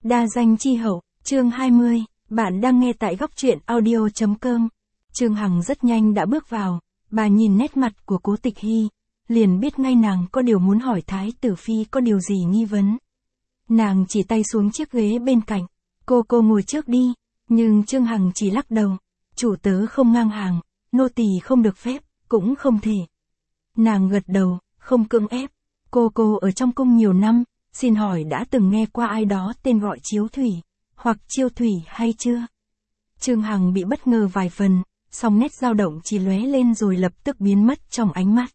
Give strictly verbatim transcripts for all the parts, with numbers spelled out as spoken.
Đa danh chi hậu, chương hai mươi, bạn đang nghe tại góc truyện audio chấm com. Trương Hằng rất nhanh đã bước vào, bà nhìn nét mặt của Cố Tịch Hy, liền biết ngay nàng có điều muốn hỏi Thái tử Phi có điều gì nghi vấn. Nàng chỉ tay xuống chiếc ghế bên cạnh, cô cô ngồi trước đi, nhưng Trương Hằng chỉ lắc đầu, chủ tớ không ngang hàng, nô tỳ không được phép, cũng không thể. Nàng gật đầu, không cưỡng ép, cô cô ở trong cung nhiều năm, xin hỏi đã từng nghe qua ai đó tên gọi Chiếu Thủy, hoặc Chiêu Thủy hay chưa? Trương Hằng bị bất ngờ vài phần, song nét dao động chỉ lóe lên rồi lập tức biến mất trong ánh mắt.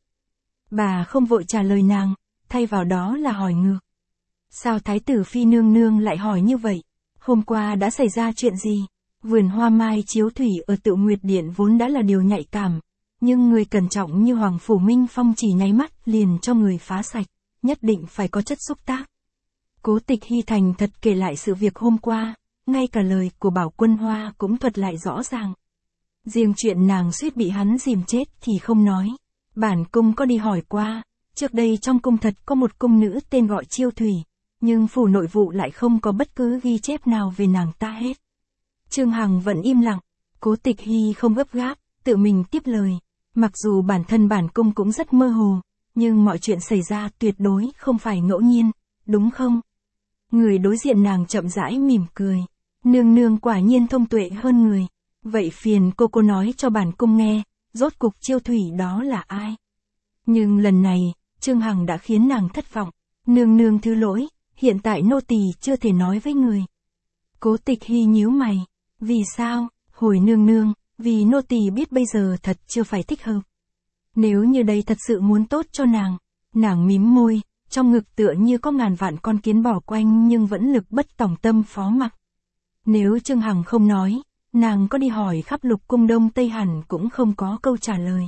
Bà không vội trả lời nàng, thay vào đó là hỏi ngược. Sao Thái tử Phi nương nương lại hỏi như vậy? Hôm qua đã xảy ra chuyện gì? Vườn hoa mai Chiếu Thủy ở Tự Nguyệt Điện vốn đã là điều nhạy cảm, nhưng người cẩn trọng như Hoàng Phủ Minh Phong chỉ nháy mắt liền cho người phá sạch, nhất định phải có chất xúc tác. Cố Tịch Hy thành thật kể lại sự việc hôm qua, ngay cả lời của Bảo Quân Hoa cũng thuật lại rõ ràng. Riêng chuyện nàng suýt bị hắn dìm chết thì không nói. Bản cung có đi hỏi qua, trước đây trong cung thật có một cung nữ tên gọi Chiêu Thủy, nhưng phủ nội vụ lại không có bất cứ ghi chép nào về nàng ta hết. Trương Hằng vẫn im lặng, Cố Tịch Hy không gấp gáp, tự mình tiếp lời. Mặc dù bản thân bản cung cũng rất mơ hồ, nhưng mọi chuyện xảy ra tuyệt đối không phải ngẫu nhiên, đúng không? Người đối diện nàng chậm rãi mỉm cười. Nương nương quả nhiên thông tuệ hơn người. Vậy phiền cô cô nói cho bản cung nghe, rốt cục Chiêu Thủy đó là ai? Nhưng lần này, Trương Hằng đã khiến nàng thất vọng. Nương nương thứ lỗi, hiện tại nô tỳ chưa thể nói với người. Cố Tịch Hy nhíu mày. Vì sao? Hồi nương nương, vì nô tỳ biết bây giờ thật chưa phải thích hợp. Nếu như đây thật sự muốn tốt cho nàng, nàng mím môi, trong ngực tựa như có ngàn vạn con kiến bò quanh nhưng vẫn lực bất tòng tâm phó mặc. Nếu Trương Hằng không nói, nàng có đi hỏi khắp lục cung đông tây hẳn cũng không có câu trả lời.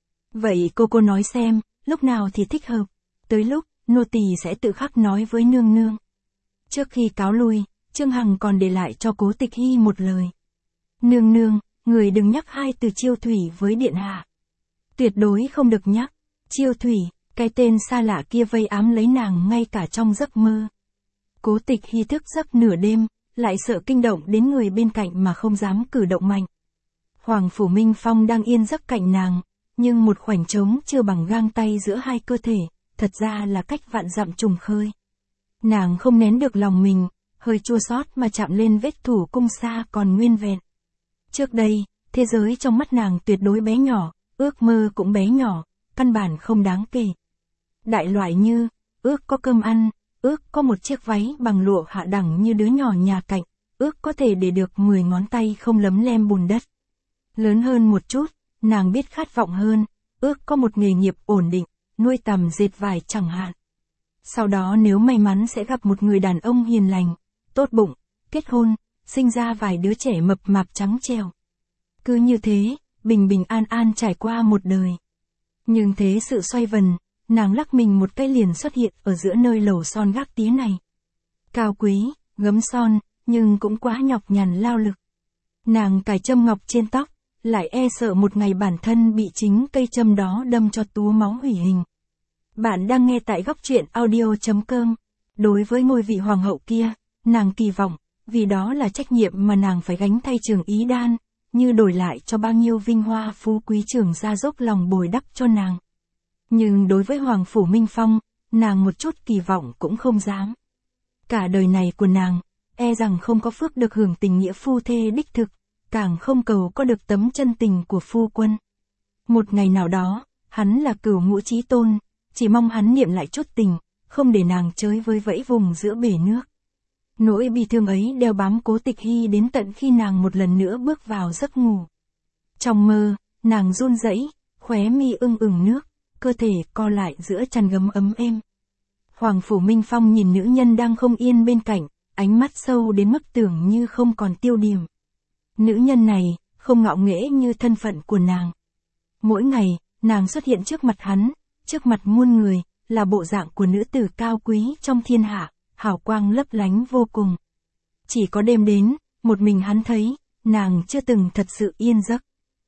Vậy cô cô nói xem, lúc nào thì thích hợp, tới lúc, nô tỳ sẽ tự khắc nói với nương nương. Trước khi cáo lui, Trương Hằng còn để lại cho Cố Tịch Hy một lời. Nương nương, người đừng nhắc hai từ Chiêu Thủy với điện hạ. Tuyệt đối không được nhắc. Chiêu Thủy, cái tên xa lạ kia vây ám lấy nàng ngay cả trong giấc mơ. Cố Tịch Hy thức giấc nửa đêm, lại sợ kinh động đến người bên cạnh mà không dám cử động mạnh. Hoàng Phủ Minh Phong đang yên giấc cạnh nàng, nhưng một khoảnh trống chưa bằng gang tay giữa hai cơ thể, thật ra là cách vạn dặm trùng khơi. Nàng không nén được lòng mình, hơi chua xót mà chạm lên vết thủ cung xa còn nguyên vẹn. Trước đây, thế giới trong mắt nàng tuyệt đối bé nhỏ, ước mơ cũng bé nhỏ, căn bản không đáng kể. Đại loại như, ước có cơm ăn, ước có một chiếc váy bằng lụa hạ đẳng như đứa nhỏ nhà cạnh, ước có thể để được mười ngón tay không lấm lem bùn đất. Lớn hơn một chút, nàng biết khát vọng hơn, ước có một nghề nghiệp ổn định, nuôi tằm dệt vải chẳng hạn. Sau đó nếu may mắn sẽ gặp một người đàn ông hiền lành, tốt bụng, kết hôn, sinh ra vài đứa trẻ mập mạp trắng trẻo. Cứ như thế, bình bình an an trải qua một đời. Nhưng thế sự xoay vần, nàng lắc mình một cái liền xuất hiện ở giữa nơi lầu son gác tía này. Cao quý, gấm son, nhưng cũng quá nhọc nhằn lao lực. Nàng cài châm ngọc trên tóc, lại e sợ một ngày bản thân bị chính cây châm đó đâm cho túa máu hủy hình. Bạn đang nghe tại góc truyện audio chấm com. Đối với ngôi vị hoàng hậu kia, nàng kỳ vọng, vì đó là trách nhiệm mà nàng phải gánh thay Trường Ý Đan, như đổi lại cho bao nhiêu vinh hoa phú quý Trường gia dốc lòng bồi đắp cho nàng. Nhưng đối với Hoàng Phủ Minh Phong, nàng một chút kỳ vọng cũng không dám. Cả đời này của nàng, e rằng không có phước được hưởng tình nghĩa phu thê đích thực, càng không cầu có được tấm chân tình của phu quân. Một ngày nào đó, hắn là cửu ngũ chí tôn, chỉ mong hắn niệm lại chút tình, không để nàng chơi với vẫy vùng giữa bể nước. Nỗi bi thương ấy đeo bám Cố Tịch Hy đến tận khi nàng một lần nữa bước vào giấc ngủ. Trong mơ, nàng run rẩy, khóe mi ưng ửng nước, cơ thể co lại giữa chăn gấm ấm êm. Hoàng Phủ Minh Phong nhìn nữ nhân đang không yên bên cạnh, ánh mắt sâu đến mức tưởng như không còn tiêu điểm. Nữ nhân này, không ngạo nghễ như thân phận của nàng. Mỗi ngày, nàng xuất hiện trước mặt hắn, trước mặt muôn người, là bộ dạng của nữ tử cao quý trong thiên hạ, hào quang lấp lánh vô cùng. Chỉ có đêm đến, một mình hắn thấy, nàng chưa từng thật sự yên giấc.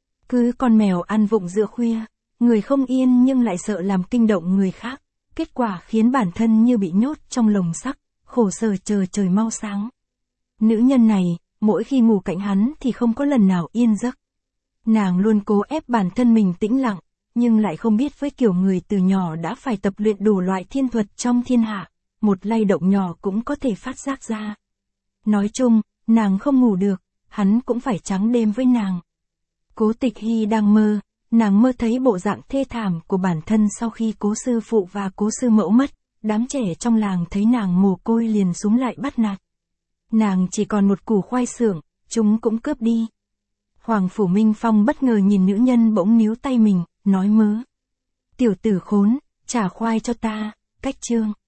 Cứ con mèo ăn vụng giữa khuya, người không yên nhưng lại sợ làm kinh động người khác, kết quả khiến bản thân như bị nhốt trong lồng sắt, khổ sở chờ trời mau sáng. Nữ nhân này, mỗi khi ngủ cạnh hắn thì không có lần nào yên giấc. Nàng luôn cố ép bản thân mình tĩnh lặng, nhưng lại không biết với kiểu người từ nhỏ đã phải tập luyện đủ loại thiên thuật trong thiên hạ, một lay động nhỏ cũng có thể phát giác ra. Nói chung, nàng không ngủ được, hắn cũng phải trắng đêm với nàng. Cố Tịch Hy đang mơ, nàng mơ thấy bộ dạng thê thảm của bản thân sau khi cố sư phụ và cố sư mẫu mất, đám trẻ trong làng thấy nàng mồ côi liền súng lại bắt nạt. Nàng chỉ còn một củ khoai xưởng, chúng cũng cướp đi. Hoàng Phủ Minh Phong bất ngờ nhìn nữ nhân bỗng níu tay mình, nói mớ. Tiểu tử khốn, trả khoai cho ta, cách chương.